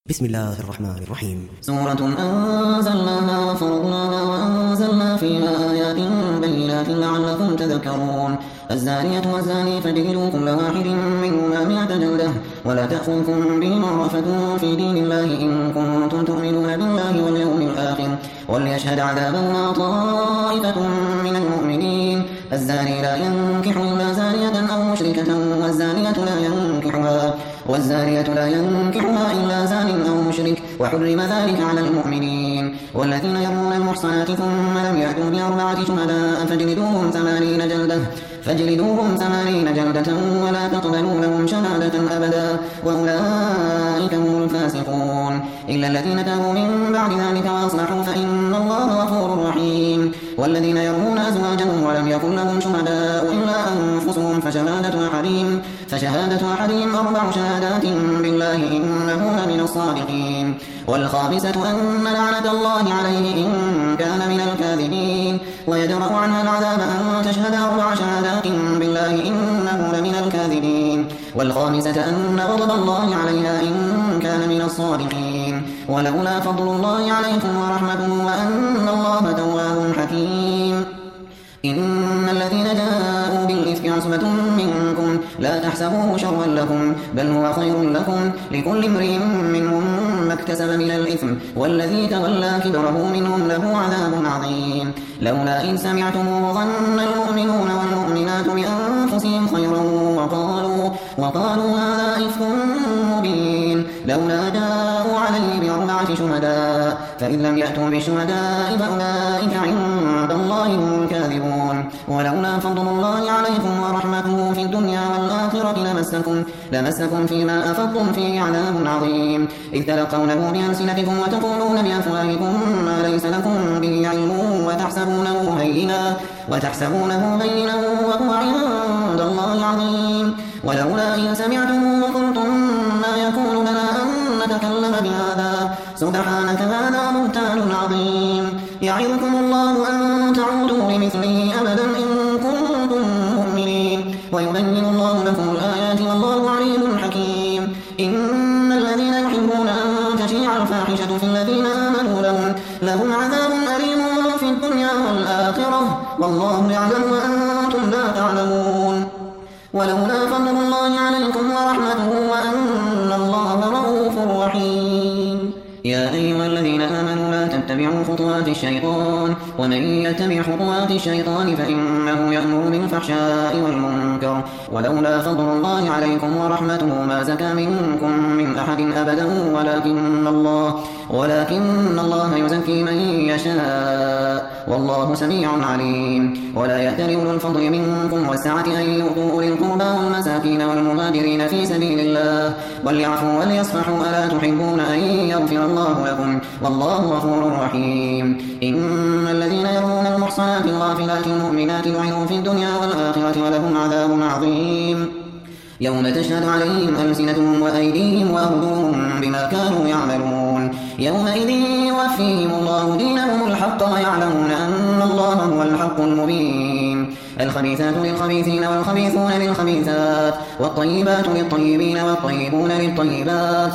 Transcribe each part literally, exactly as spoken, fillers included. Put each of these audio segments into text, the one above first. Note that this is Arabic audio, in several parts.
بسم الله الرحمن الرحيم. سورة أنزلناها وفرضناها وأنزلنا فيها آيات بينات لعلكم تذكرون. الزانية والزاني فاجلدوا كل واحد منهما مئة جلدة ولا تأخذكم بهما رأفة في دين الله إن كنتم تؤمنون بالله واليوم الآخر وليشهد عذابهما طائفة من المؤمنين. الزاني لا ينكح إلا زانية أو مشركة والزانية لا ينكحها والزانية لا ينكحها إلا زان أو مشرك وحرم ذلك على المؤمنين. والذين يرمون المحصنات ثم لم يأتوا بأربعة شهداء فاجلدوهم ثمانين جلدة فاجلدوهم ثمانين جلدة ولا تقبلوا لهم شهادة أبدا وأولئك هم الفاسقون. إلا الذين تابوا من بعد ذلك وأصلحوا فإن الله غفور رحيم. والذين يرمون أزواجهم ولم يكن لهم شهداء إلا أنفسهم فشهادة أحدهم فشهادة أحدهم أربع شهادات بالله إنه لمن الصادقين. والخامسة أن لعنة الله عليه إن كان من الكاذبين. ويدرأ عنها العذاب أن تشهد أربع شهادات بالله إنه لمن الكاذبين. والخامسة أن غضب الله عليها إن كان من الصادقين. ولولا فضل الله عليكم ورحمته وأن الله تواب حكيم. إن الذين جاءوا بالإفك عصبة منكم لا تحسبوه شرا لكم بل هو خير لكم لكل امرئ منهم ما اكتسب من الإثم والذي تولى كبره منهم له عذاب عظيم. لولا إن سمعتموه ظن المؤمنون والمؤمنات بأنفسهم خيرا وقالوا, وقالوا هذا إفك مبين. لولا جاءوا عليه بأربعة شهداء فإن لم يأتوا بالشهداء فأولئك عند الله هم الكاذبون. ولولا فضل الله عليكم ورحمته في الدنيا والآخرة لمسكم, لمسكم فيما أفضتم فيه عذاب عظيم إذ تلقونه بألسنتكم وتقولون بأفواهكم ما ليس لكم به علم وتحسبونه هينا وتحسبونه هينا وهو عند الله عظيم. ولولا إن سمعتموه قلتم ما يكون لنا أن نتكلم بهذا سبحانك هذا بهتان عظيم. يعظكم الله أن تعودوا لمثله أبدا إن كنتم مؤمنين ويبين الله لكم الآيات والله عليم حكيم. إن الذين يحبون أن تشيع الفاحشة في الذين آمنوا لهم, لهم عذاب أليم في الدنيا والآخرة والله يعلم وأنتم لا تعلمون. ولولا فضل الله عليكم ورحمته وأن الله رؤوف رحيم. يا أيها الذين آمنوا لا تتبعوا خطوات الشيطان ومن يتبع خطوات الشيطان فإنه يأمر بالفحشاء والمنكر. ولولا فضل الله عليكم ورحمته ما زكى منكم من أحد أبدا ولكن الله, ولكن الله يزكي من يشاء والله سميع عليم. ولا يأتل أولو الفضل منكم والسعة أن يؤتوا أولي القربى والمساكين والمهاجرين في سبيل الله وليعفوا وليصفحوا ألا تحبون أن يغفر الله لكم والله غفور رحيم. إن الذين يرمون المحصنات الغافلات المؤمنات لعنوا في الدنيا والآخرة ولهم عذاب عظيم يوم تشهد عليهم ألسنتهم وأيديهم وأرجلهم بما كانوا يعملون. يومئذ يوفيهم الله دينهم الحق ويعلمون أن الله هو الحق المبين. الخبيثات للخبيثين والخبيثون للخبيثات والطيبات للطيبين والطيبون للطيبات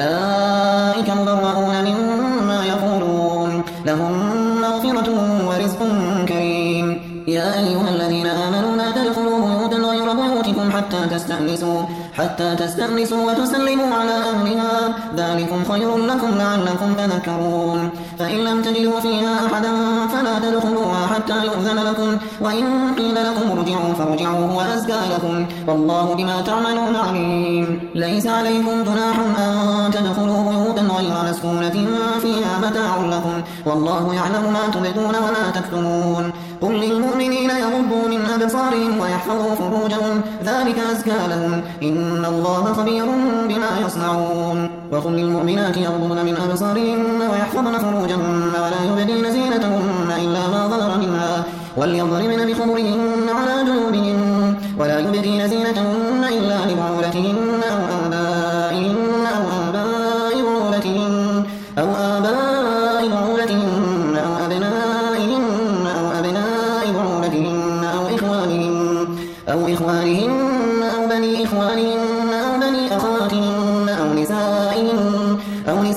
أولئك مبرؤون مما يقولون لهم مغفرة ورزق كريم. يا أيها الذين آمنوا لا تدخلوا بيوتا غير بيوتكم حتى تستأنسوا حتى تستأنسوا وتسلموا على أهلها ذلكم خير لكم لعلكم تذكرون. فإن لم تجدوا فيها أحدا فلا تدخلوها حتى يؤذن لكم وإن قيل لكم ارجعوا فارجعوا هو أزكى لكم والله بما تعملون عليم. ليس عليكم جناح أن تدخلوا بيوتا غير مسكونة فيها متاع لكم والله يعلم ما تبدون وما تكتمون. قل للمؤمنين يغضوا من أبصارهم ويحفظوا فروجهم ذلك أزكى لهم إن الله خبير بما يصنعون. وقل للمؤمنات يغضن من أبصارهن ويحفظن فروجهن ولا يبدين زينتهن إلا ما ظهر منها وليضربن بخمرهن على جنوبهن ولا يبدين زينتهن إلا لبعولتهن أو آبائهن أو آباء بعولتهن أو آباء بعولتهن أو أبنائهن أو أبناء بعولتهن أو إخوانهن أو إخوانهن أو بني إخوانهن أو بني أخواتهن أو نسائهن أو نسائهن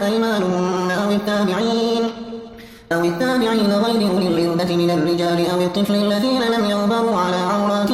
أيمانهن أو التابعين أو التابعين غير أولي الإربة من الرجال أو الطفل الذين لم يظهروا على عورات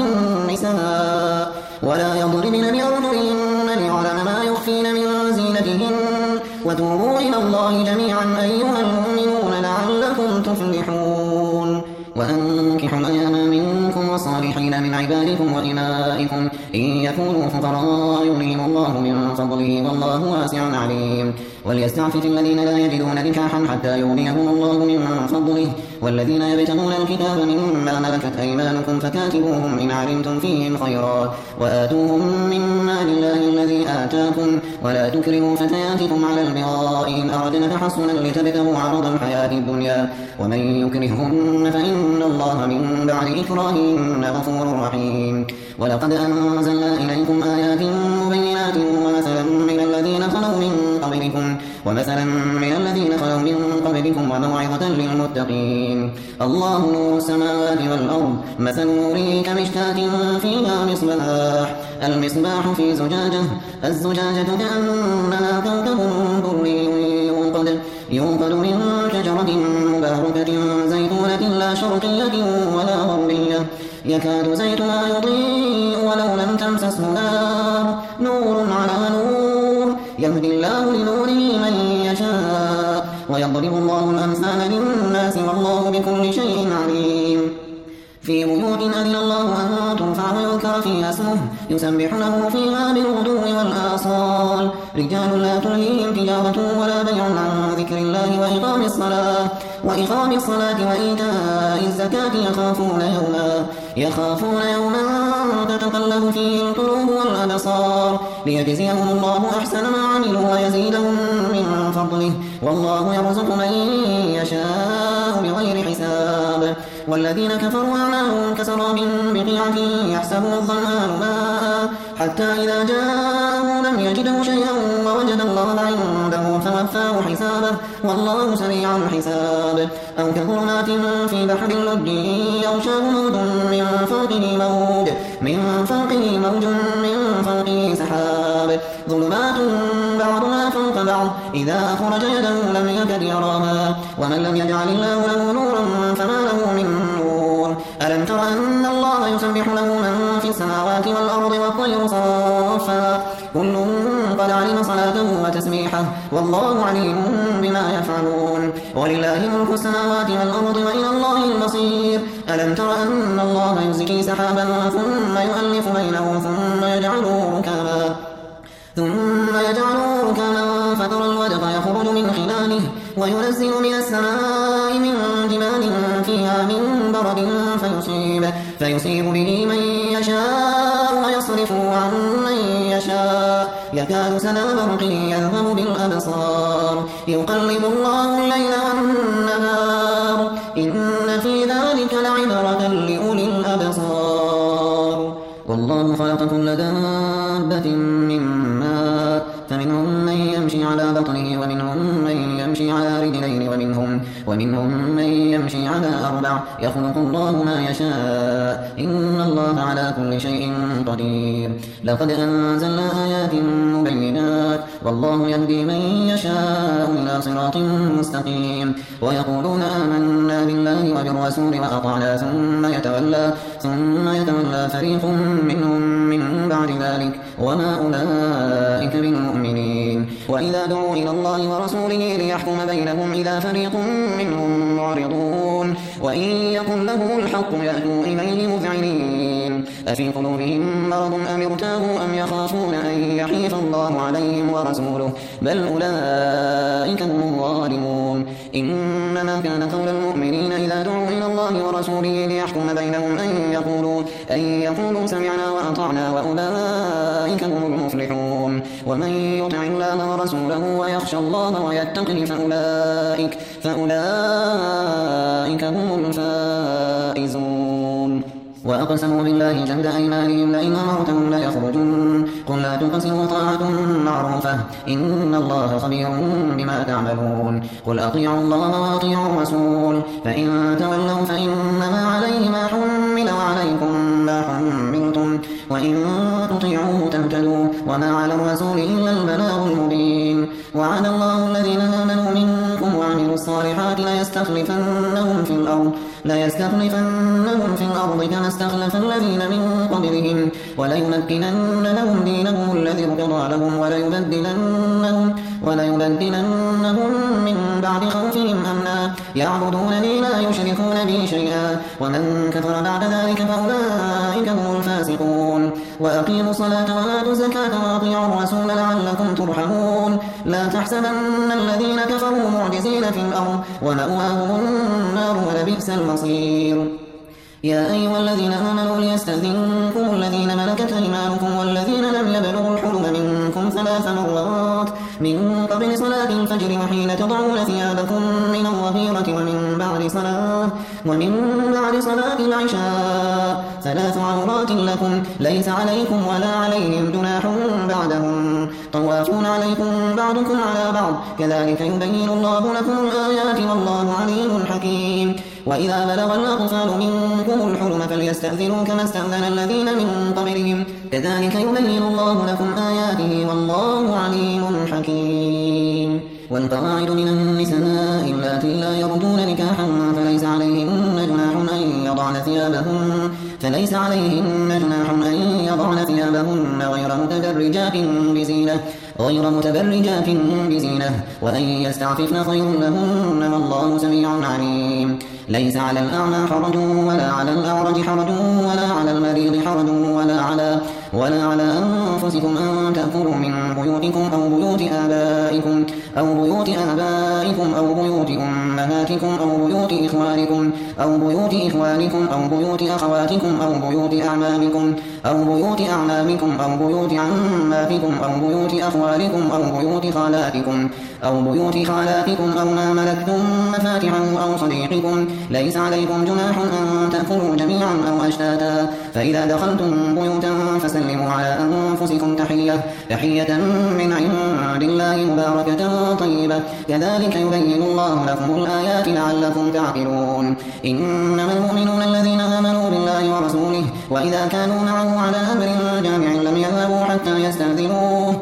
النساء ولا يضربن بأرجلهن ليعلم ما يخفين من زينتهن وتوبوا إلى الله جميعا أيها المؤمنون لعلكم تفلحون. وأنكحوا الأيام منكم والصالحين من عبادكم وإمائكم إن يكونوا فقراء يغنيهم الله من فضله والله واسع عليم. وليستعفف الذين لا يجدون نكاحا حتى يغنيهم الله من فضله والذين يبتغون الكتاب مما ملكت أيمانكم فكاتبوهم إن علمتم فيهم خيرا وآتوهم من مال الله الذي آتاكم ولا تكرهوا فتياتكم على البغاء إن أردنا تحصنا لتبتغوا عرض الحياة الدنيا ومن يكرههن فإن الله من بعد إكراههن غفور رحيم. ولقد أنزلنا إليكم آيات مبينات ومثلا من الذين خلوا من قبلكم ومثلا من الذين خلوا من قبلكم وموعظة للمتقين. الله نور السماوات والأرض مثل نوره كمشكاة فيها مصباح المصباح في زجاجة الزجاجة كأنها كوكب دري يوقد يوقد من شجرة مباركة زيتونة لا شرقية ولا غربية يكاد زيتها يضيء ولو لم تمسسه نار نور على نور يهدي الله لنوره من يشاء ويضرب الله الأمثال للناس والله بكل شيء عليم. في بيوت أذن الله أن ترفع ويذكر فيها اسمه يسبح له فيها بالغدو والآصال رجال لا تلهيهم تجارة ولا بيع عن ذكر الله وإقام الصلاة وإقام الصلاة وإيتاء الزكاة يخافون يوما يخافون يوما تتقلب فيه القلوب والأبصار ليجزيهم الله أحسن ما عملوا ويزيدهم من فضله والله يرزق من يشاء بغير حساب. والذين كفروا أعمالهم كسراب بقيعة يحسبه الظمآن ماء حتى إذا جاءه لم يجده شيئا ووجد الله عنده فوفاه حسابه والله سريع الحساب. أو كظلمات في بحر اللج يغشاه موج من فوقه موج من فوقه موج من فوقه سحاب ظلمات بعضها فوق بعض إذا أخرج يده لم يكد يراها ومن لم يجعل الله له نورا فما له من نور. ألم تر أن الله يسبح له من في السماوات والأرض والطير صافا كل قد علم صلاته وتسبيحه والله عليم بما يفعلون. ولله ملك السماوات والأرض وإلى الله المصير. ألم تر أن الله يزكي سحابا ثم يؤلف بينه ثم يجعله ركاما ثم يجعله ركاما فترى الودق يخرج من خلاله وينزل من السماء من جبال فيها من برد فيصيب, فيصيب به من يشاء ويصرفه عن من يشاء يكاد سنا برقه يذهب بالأبصار يقلب الله الليل والنهار إن في ذلك لعبرة لأولي الأبصار. والله خلق كل دابة من ماء فمنهم من يمشي على بطنه ومنهم من يمشي على رجلين ومنهم, ومنهم من يمشي على أربع يخلق الله ما يشاء إن الله على كل شيء قدير. لقد أنزلنا آيات مبينات والله يهدي من يشاء إلى صراط مستقيم. ويقولون آمنا بالله وبالرسول وأطعنا ثم يتولى ثم يتولى فريق منهم من بعد ذلك وما أولئك بالمؤمنين. وإذا دعوا إلى الله ورسوله ليحكم بينهم إذا فريق منهم معرضون وإن يكن لهم الحق يأتوا إليه مذعنين. أفي قلوبهم مرض أم ارتابوا أم يخافون أن يحيف الله عليهم ورسوله بل أولئك هم الظالمون. إنما كان قول المؤمنين إذا دعوا إلى الله ورسوله ليحكم بينهم أن يقولوا, أن يقولوا سمعنا وأطعنا وأولئك هم المفلحون. ومن يطع الله ورسوله ويخشى الله ويتقي فأولئك, فأولئك هم الفائزون. وأقسموا بالله جهد أيمانهم لئن أمرتهم ليخرجن قل لا تقسموا طاعة معروفة إن الله خبير بما تعملون. قل أطيعوا الله وأطيعوا الرسول فإن تولوا فإنما عليه ما حمل وعليكم ما حملتم وإن تطيعوه تهتدوا وما على الرسول إلا البلاغ المبين. وعد الله الذين الصالحات ليستخلفنهم في الأرض ليستخلفنهم في الأرض كما استخلف الذين من قبلهم وليمكنن لهم دينهم الذي ارتضى لهم وليبدلنهم وليبدلنهم من بعد خوفهم أمنا يعبدونني لا يشركون بي شيئا ومن كفر بعد ذلك فأولئك هم الفاسقون وأقيموا الصلاة وآتوا الزكاة وأطيعوا الرسول لعلكم ترحمون لا تحسبن الذين كفروا معجزين في الأرض ومأواهم النار ولبئس المصير يا أيها الذين آمنوا ليستأذنكم الذين ملكت أيمانكم والذين لم يبلغوا الحلم منكم ثلاث مرات من قبل صلاة الفجر وحين تضعون ثيابكم من الظهيرة ومن بعد صلاة ومن بعد صلاة العشاء ثلاث عورات لكم ليس عليكم ولا عليهم جناح بعدهم طوافون عليكم بعضكم على بعض كذلك يبين الله لكم الآيات والله عليم حكيم وإذا بلغ الأطفال منكم الحلم فليستأذنوا كما استأذن الذين من قبلهم كذلك يبين الله لكم آياته والله عليم حكيم والقواعد من النساء اللاتي لا يرجون نكاحا فليس عليهن جناح أن يضعن ثيابهن فليس عليهن جناح أن يضعن ثيابهن غير متبرجات بزينة غير متبرجات بزينة وأن يستعففن خير لهن والله سميع عليم ليس على الأعمى حرج ولا على الأعرج حرج ولا على المريض حرج ولا على ولا على أنفسكم أن تأكلوا من بيوتكم أو بيوت آبائكم أو بيوت آبائكم أو بيوت أمهاتكم أو بيوت إخوانكم أو بيوت إخوانكم أو بيوت أخواتكم أو بيوت أعمامكم أو بيوت أعمامكم أو بيوت عماتكم أو بيوت أخوالكم أو بيوت خالاتكم أو بيوت خالاتكم أو ما ملكتم مفاتحه أو صديقكم ليس عليكم جناح أن تأكلوا جميعا أو أشتاتا فإذا دخلتم بيوتا فسلموا على أنفسكم تحية تحية من عند الله مباركة طيبة كذلك يبين الله لكم الآيات لعلكم تعقلون إنما المؤمنون الذين آمنوا بالله ورسوله وإذا كانوا معه على أمر جامع لم يذهبوا حتى يستأذنوه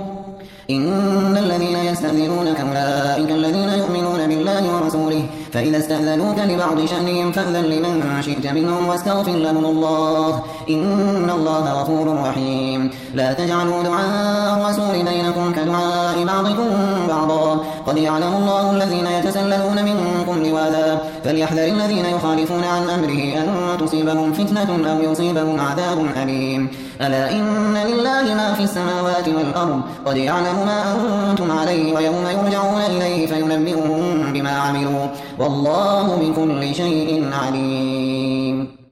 إن الذين يستأذنونك أولئك الذين يؤمنون بالله ورسوله فإذا استأذنوك لبعض شأنهم فأذن لمن شئت منهم واستغفر لهم الله إن الله غفور رحيم لا تجعلوا دعاء الرسول بينكم كدعاء بعضكم بعضا قد يعلم الله الذين يتسللون منكم لواذا فليحذر الذين يخالفون عن أمره أن تصيبهم فتنة أو يصيبهم عذاب أليم ألا إن لله ما في السماوات والأرض قد يعلم ما أنتم عليه ويوم يرجعون إليه فينبئهم بما عملوا والله بكل شيء عليم.